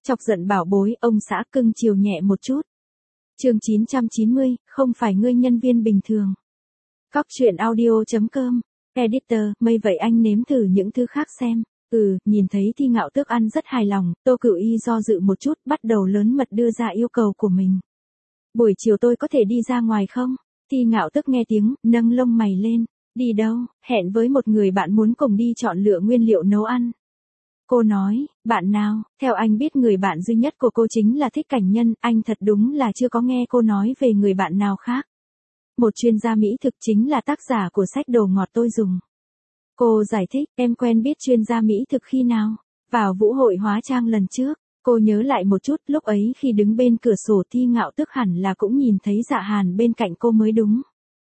Chọc giận bảo bối, ông xã cưng chiều nhẹ một chút. Chương 990, không phải ngươi nhân viên bình thường. Cóc truyện audio.com. Editor, mây vậy anh nếm thử những thứ khác xem. Nhìn thấy Thi Ngạo Tước ăn rất hài lòng, Tô Cửu Y do dự một chút, bắt đầu lớn mật đưa ra yêu cầu của mình. Buổi chiều tôi có thể đi ra ngoài không? Thi Ngạo Tước nghe tiếng, nâng lông mày lên. Đi đâu? Hẹn với một người bạn muốn cùng đi chọn lựa nguyên liệu nấu ăn. Cô nói, bạn nào? Theo anh biết người bạn duy nhất của cô chính là Thích Cảnh Nhân, anh thật đúng là chưa có nghe cô nói về người bạn nào khác. Một chuyên gia mỹ thực chính là tác giả của sách đồ ngọt tôi dùng. Cô giải thích, em quen biết chuyên gia mỹ thực khi nào? Vào vũ hội hóa trang lần trước. Cô nhớ lại một chút, lúc ấy khi đứng bên cửa sổ Thi Ngạo Tước hẳn là cũng nhìn thấy Dạ Hàn bên cạnh cô mới đúng.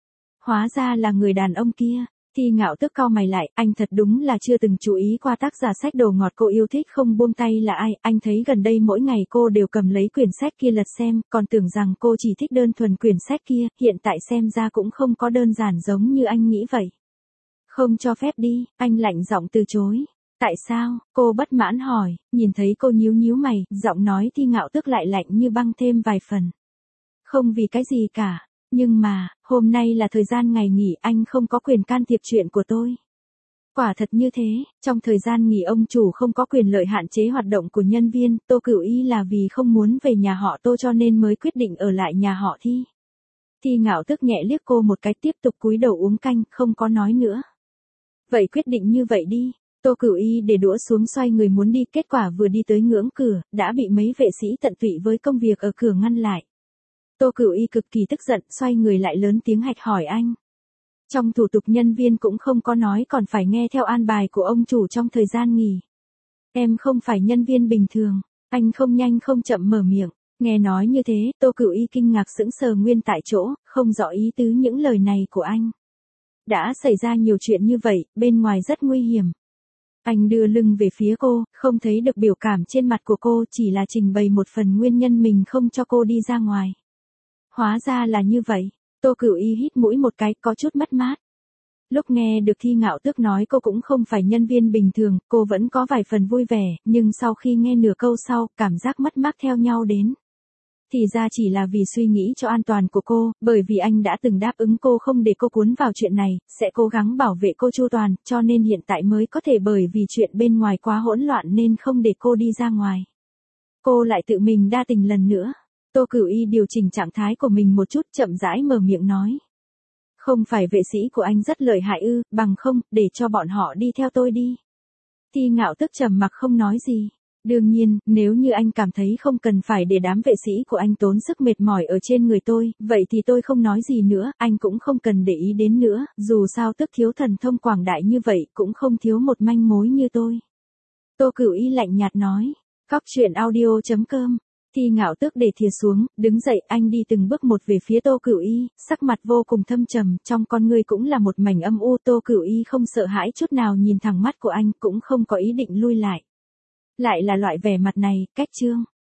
Hóa ra là người đàn ông kia. Thi Ngạo Tước cau mày lại, anh thật đúng là chưa từng chú ý qua tác giả sách đồ ngọt cô yêu thích không buông tay là ai, anh thấy gần đây mỗi ngày cô đều cầm lấy quyển sách kia lật xem, còn tưởng rằng cô chỉ thích đơn thuần quyển sách kia, hiện tại xem ra cũng không có đơn giản giống như anh nghĩ vậy. Không cho phép đi, anh lạnh giọng từ chối. Tại sao? Cô bất mãn hỏi, nhìn thấy cô nhíu nhíu mày, giọng nói Thi Ngạo Tước lại lạnh như băng thêm vài phần. Không vì cái gì cả. Nhưng mà, hôm nay là thời gian ngày nghỉ, anh không có quyền can thiệp chuyện của tôi. Quả thật như thế, trong thời gian nghỉ ông chủ không có quyền lợi hạn chế hoạt động của nhân viên, Tô Cửu Y là vì không muốn về nhà họ Tô cho nên mới quyết định ở lại nhà họ Thi. Thi Ngạo Tước nhẹ liếc cô một cái tiếp tục cúi đầu uống canh, không có nói nữa. Vậy quyết định như vậy đi. Tô Cửu Y để đũa xuống xoay người muốn đi, kết quả vừa đi tới ngưỡng cửa, đã bị mấy vệ sĩ tận tụy với công việc ở cửa ngăn lại. Tô Cửu Y cực kỳ tức giận, xoay người lại lớn tiếng hạch hỏi anh. Trong thủ tục nhân viên cũng không có nói còn phải nghe theo an bài của ông chủ trong thời gian nghỉ. Em không phải nhân viên bình thường, anh không nhanh không chậm mở miệng. Nghe nói như thế, Tô Cửu Y kinh ngạc sững sờ nguyên tại chỗ, không rõ ý tứ những lời này của anh. Đã xảy ra nhiều chuyện như vậy, bên ngoài rất nguy hiểm. Anh đưa lưng về phía cô, không thấy được biểu cảm trên mặt của cô, chỉ là trình bày một phần nguyên nhân mình không cho cô đi ra ngoài. Hóa ra là như vậy. Tô Cửu Y hít mũi một cái, có chút mất mát. Lúc nghe được Thi Ngạo Tước nói cô cũng không phải nhân viên bình thường, cô vẫn có vài phần vui vẻ, nhưng sau khi nghe nửa câu sau, cảm giác mất mát theo nhau đến. Thì ra chỉ là vì suy nghĩ cho an toàn của cô, bởi vì anh đã từng đáp ứng cô không để cô cuốn vào chuyện này, sẽ cố gắng bảo vệ cô chu toàn, cho nên hiện tại mới có thể bởi vì chuyện bên ngoài quá hỗn loạn nên không để cô đi ra ngoài. Cô lại tự mình đa tình lần nữa. Tô Cửu Y điều chỉnh trạng thái của mình một chút, chậm rãi mở miệng nói. Không phải vệ sĩ của anh rất lợi hại ư, bằng không, để cho bọn họ đi theo tôi đi. Thi Ngạo Tước trầm mặc không nói gì. Đương nhiên, nếu như anh cảm thấy không cần phải để đám vệ sĩ của anh tốn sức mệt mỏi ở trên người tôi, vậy thì tôi không nói gì nữa, anh cũng không cần để ý đến nữa, dù sao Tước thiếu thần thông quảng đại như vậy cũng không thiếu một manh mối như tôi. Tô Cửu Y lạnh nhạt nói. Cóc truyện audio.com. Thi Ngạo Tước để thìa xuống, đứng dậy, anh đi từng bước một về phía Tô Cửu Y, sắc mặt vô cùng thâm trầm, trong con ngươi cũng là một mảnh âm u. Tô Cửu Y không sợ hãi chút nào nhìn thẳng mắt của anh, cũng không có ý định lui lại. Lại là loại vẻ mặt này, cách chương.